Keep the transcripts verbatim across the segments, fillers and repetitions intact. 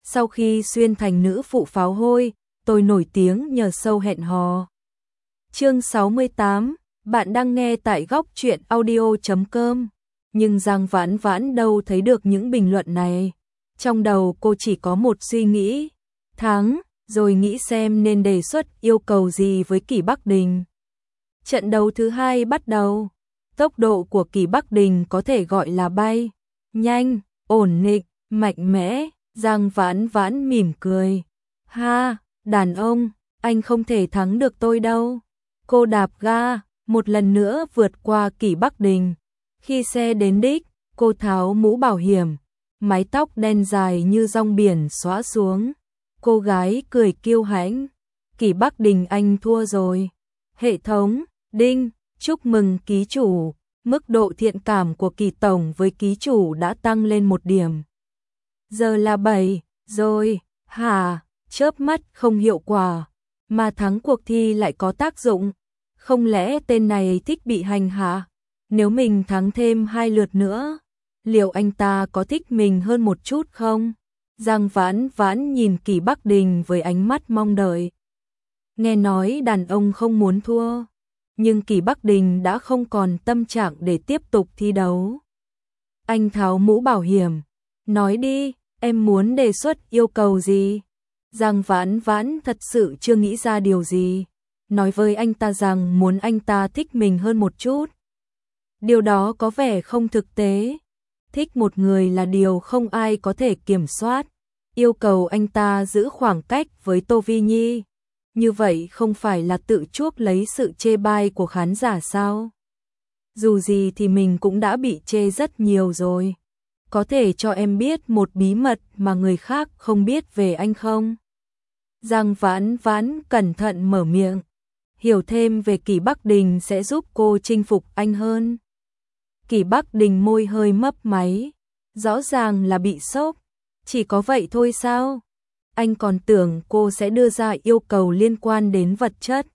Sau khi xuyên thành nữ phụ pháo hôi, tôi nổi tiếng nhờ show hẹn hò. Chương sáu mươi tám, bạn đang nghe tại góc truyện audio chấm com. Nhưng Giang Vãn Vãn đâu thấy được những bình luận này. Trong đầu cô chỉ có một suy nghĩ, thắng, rồi nghĩ xem nên đề xuất yêu cầu gì với Kỷ Bắc Đình. Trận đấu thứ hai bắt đầu. Tốc độ của Kỷ Bắc Đình có thể gọi là bay, nhanh, ổn định, mạnh mẽ. Giang Vãn Vãn mỉm cười. Ha, đàn ông, anh không thể thắng được tôi đâu. Cô đạp ga, một lần nữa vượt qua Kỷ Bắc Đình. Khi xe đến đích, cô tháo mũ bảo hiểm, mái tóc đen dài như rong biển xõa xuống. Cô gái cười kiêu hãnh. Kỷ Bắc Đình anh thua rồi. Hệ thống, đinh, chúc mừng ký chủ. Mức độ thiện cảm của Kỷ tổng với ký chủ đã tăng lên một điểm. Giờ là bảy, rồi, hả, chớp mắt không hiệu quả, mà thắng cuộc thi lại có tác dụng. Không lẽ tên này thích bị hành hạ? Nếu mình thắng thêm hai lượt nữa, liệu anh ta có thích mình hơn một chút không? Giang Vãn Vãn nhìn Kỷ Bắc Đình với ánh mắt mong đợi. Nghe nói đàn ông không muốn thua, nhưng Kỷ Bắc Đình đã không còn tâm trạng để tiếp tục thi đấu. Anh tháo mũ bảo hiểm, nói đi, em muốn đề xuất yêu cầu gì? Giang Vãn Vãn thật sự chưa nghĩ ra điều gì. Nói với anh ta rằng muốn anh ta thích mình hơn một chút. Điều đó có vẻ không thực tế. Thích một người là điều không ai có thể kiểm soát. Yêu cầu anh ta giữ khoảng cách với Tô Vi Nhi. Như vậy không phải là tự chuốc lấy sự chê bai của khán giả sao? Dù gì thì mình cũng đã bị chê rất nhiều rồi. Có thể cho em biết một bí mật mà người khác không biết về anh không? Giang Vãn Vãn cẩn thận mở miệng. Hiểu thêm về Kỷ Bắc Đình sẽ giúp cô chinh phục anh hơn. Kỷ Bắc Đình môi hơi mấp máy. Rõ ràng là bị sốc. Chỉ có vậy thôi sao? Anh còn tưởng cô sẽ đưa ra yêu cầu liên quan đến vật chất,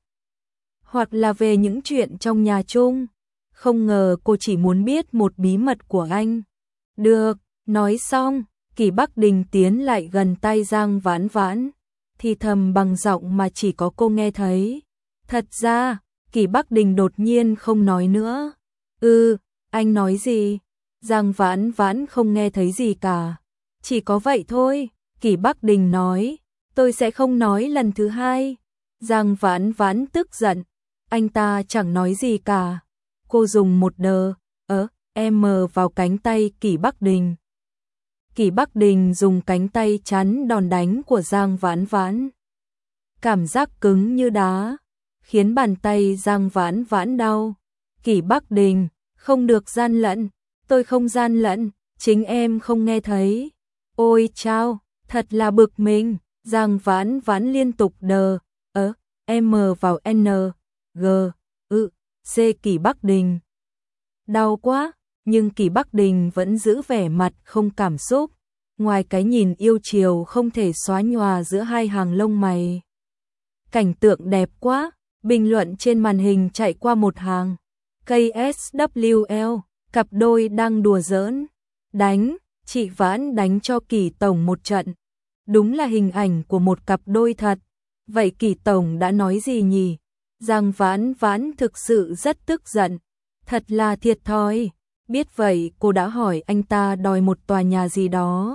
hoặc là về những chuyện trong nhà chung. Không ngờ cô chỉ muốn biết một bí mật của anh. Được, nói xong, Kỷ Bắc Đình tiến lại gần tay Giang Vãn Vãn, thì thầm bằng giọng mà chỉ có cô nghe thấy. Thật ra, Kỷ Bắc Đình đột nhiên không nói nữa. Ừ, anh nói gì? Giang Vãn Vãn không nghe thấy gì cả. Chỉ có vậy thôi, Kỷ Bắc Đình nói. Tôi sẽ không nói lần thứ hai. Giang Vãn Vãn tức giận. Anh ta chẳng nói gì cả. Cô dùng một đờ, ớ, em vào cánh tay Kỷ Bắc Đình. Kỷ Bắc Đình dùng cánh tay chắn đòn đánh của Giang Vãn Vãn. Cảm giác cứng như đá, khiến bàn tay Giang Vãn Vãn đau. Kỷ Bắc Đình, không được gian lận. Tôi không gian lận, chính em không nghe thấy. Ôi chao, thật là bực mình. Giang Vãn Vãn liên tục đờ, ớ, em vào N, G, ư, C Kỷ Bắc Đình. Đau quá, nhưng Kỷ Bắc Đình vẫn giữ vẻ mặt không cảm xúc. Ngoài cái nhìn yêu chiều không thể xóa nhòa giữa hai hàng lông mày. Cảnh tượng đẹp quá, bình luận trên màn hình chạy qua một hàng. K S W L, cặp đôi đang đùa giỡn. Đánh, chị Vãn đánh cho Kỷ tổng một trận. Đúng là hình ảnh của một cặp đôi thật. Vậy Kỷ tổng đã nói gì nhỉ? Giang Vãn Vãn thực sự rất tức giận. Thật là thiệt thòi. Biết vậy cô đã hỏi anh ta đòi một tòa nhà gì đó.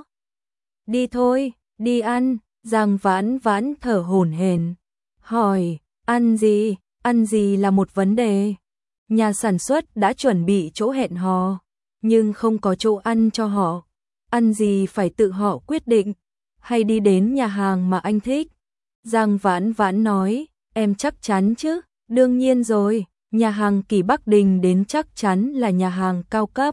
Đi thôi, đi ăn. Giang Vãn Vãn thở hổn hển. Hỏi, ăn gì? Ăn gì là một vấn đề. Nhà sản xuất đã chuẩn bị chỗ hẹn hò, nhưng không có chỗ ăn cho họ. Ăn gì phải tự họ quyết định, hay đi đến nhà hàng mà anh thích. Giang Vãn Vãn nói, em chắc chắn chứ? Đương nhiên rồi, nhà hàng Kỷ Bắc Đình đến chắc chắn là nhà hàng cao cấp.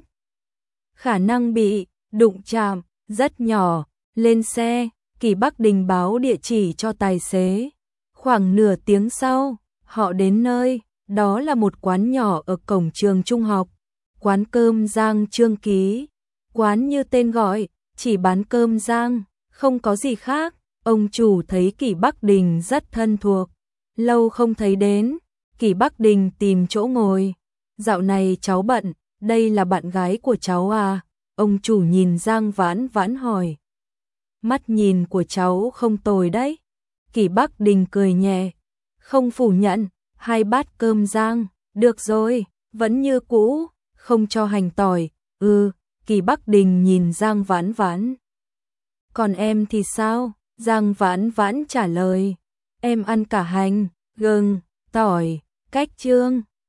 Khả năng bị đụng chạm rất nhỏ. Lên xe, Kỷ Bắc Đình báo địa chỉ cho tài xế. Khoảng nửa tiếng sau, họ đến nơi. Đó là một quán nhỏ ở cổng trường trung học. Quán cơm rang Trương Ký. Quán như tên gọi, chỉ bán cơm rang, không có gì khác. Ông chủ thấy Kỷ Bắc Đình rất thân thuộc. Lâu không thấy đến, Kỷ Bắc Đình tìm chỗ ngồi. Dạo này cháu bận, đây là bạn gái của cháu à? Ông chủ nhìn Giang Vãn Vãn hỏi. mắt nhìn của cháu không tồi đấy. Kỳ Bắc Đình cười nhẹ, không phủ nhận, hai bát cơm rang, được rồi, vẫn như cũ, không cho hành tỏi, ừ, Kỳ Bắc Đình nhìn Giang Vãn Vãn. Còn em thì sao? Giang Vãn Vãn trả lời, em ăn cả hành, gừng, tỏi, cách trương.